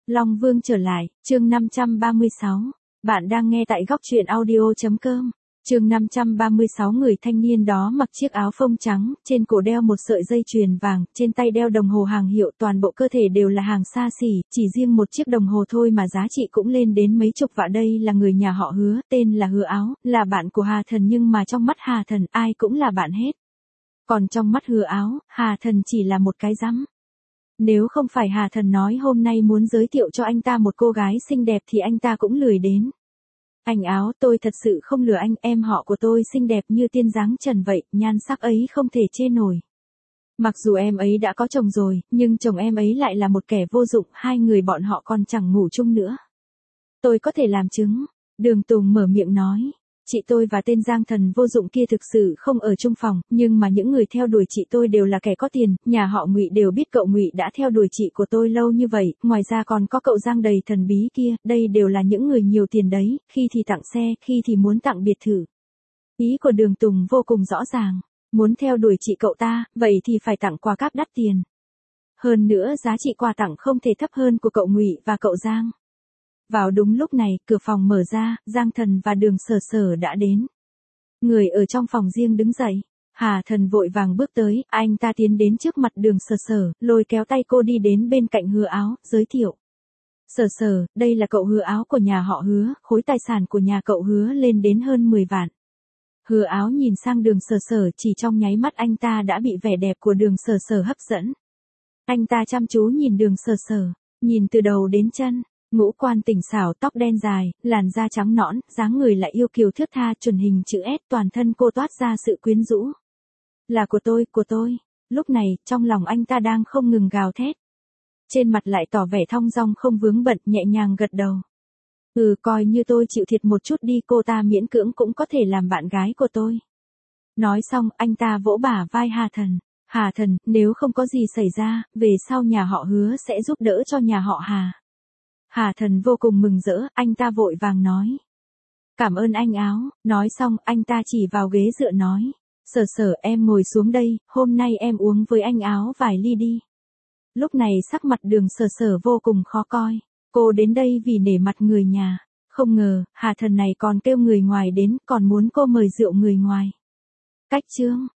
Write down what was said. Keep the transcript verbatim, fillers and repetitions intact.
Long Vương trở lại, chương năm trăm ba mươi sáu. Bạn đang nghe tại góc truyện audio.com. Chương năm trăm ba mươi sáu. Người thanh niên đó mặc chiếc áo phông trắng, trên cổ đeo một sợi dây chuyền vàng, trên tay đeo đồng hồ hàng hiệu, toàn bộ cơ thể đều là hàng xa xỉ, chỉ riêng một chiếc đồng hồ thôi mà giá trị cũng lên đến mấy chục vạn. Đây là người nhà họ Hứa, tên là Hứa Áo, là bạn của Hà Thần, nhưng mà trong mắt Hà Thần ai cũng là bạn hết. Còn trong mắt Hứa Áo, Hà Thần chỉ là một cái rắm. Nếu không phải Hà Thần nói hôm nay muốn giới thiệu cho anh ta một cô gái xinh đẹp thì anh ta cũng lười đến. Anh Áo, tôi thật sự không lừa anh, em họ của tôi xinh đẹp như tiên dáng trần vậy, nhan sắc ấy không thể chê nổi. Mặc dù em ấy đã có chồng rồi, nhưng chồng em ấy lại là một kẻ vô dụng, hai người bọn họ còn chẳng ngủ chung nữa. Tôi có thể làm chứng. Đường Tùng mở miệng nói. Chị tôi và tên Giang Thần vô dụng kia thực sự không ở chung phòng, nhưng mà những người theo đuổi chị tôi đều là kẻ có tiền, nhà họ Ngụy đều biết cậu Ngụy đã theo đuổi chị của tôi lâu như vậy, ngoài ra còn có cậu Giang đầy thần bí kia, đây đều là những người nhiều tiền đấy, khi thì tặng xe, khi thì muốn tặng biệt thự. Ý của Đường Tùng vô cùng rõ ràng, muốn theo đuổi chị cậu ta, vậy thì phải tặng quà cáp đắt tiền. Hơn nữa giá trị quà tặng không thể thấp hơn của cậu Ngụy và cậu Giang. Vào đúng lúc này, cửa phòng mở ra, Giang Thần và Đường Sở Sở đã đến. Người ở trong phòng riêng đứng dậy. Hà Thần vội vàng bước tới, anh ta tiến đến trước mặt Đường Sở Sở, lôi kéo tay cô đi đến bên cạnh Hứa Áo, giới thiệu. Sở Sở, đây là cậu Hứa Áo của nhà họ Hứa, khối tài sản của nhà cậu Hứa lên đến hơn mười vạn. Hứa Áo nhìn sang Đường Sở Sở, chỉ trong nháy mắt anh ta đã bị vẻ đẹp của Đường Sở Sở hấp dẫn. Anh ta chăm chú nhìn Đường Sở Sở, nhìn từ đầu đến chân. Ngũ quan tỉnh xảo, tóc đen dài, làn da trắng nõn, dáng người lại yêu kiều thướt tha, chuẩn hình chữ S, toàn thân cô toát ra sự quyến rũ. Là của tôi, của tôi. Lúc này, trong lòng anh ta đang không ngừng gào thét. Trên mặt lại tỏ vẻ thong dong không vướng bận, nhẹ nhàng gật đầu. Ừ, coi như tôi chịu thiệt một chút đi, cô ta miễn cưỡng cũng có thể làm bạn gái của tôi. Nói xong, anh ta vỗ bả vai Hà Thần. Hà Thần, nếu không có gì xảy ra, về sau nhà họ Hứa sẽ giúp đỡ cho nhà họ Hà. Hà Thần vô cùng mừng rỡ, anh ta vội vàng nói. Cảm ơn anh Áo, nói xong anh ta chỉ vào ghế dựa nói. Sở Sở, em ngồi xuống đây, hôm nay em uống với anh Áo vài ly đi. Lúc này sắc mặt Đường Sở Sở vô cùng khó coi, cô đến đây vì nể mặt người nhà, không ngờ, Hà Thần này còn kêu người ngoài đến, còn muốn cô mời rượu người ngoài. Cách chương,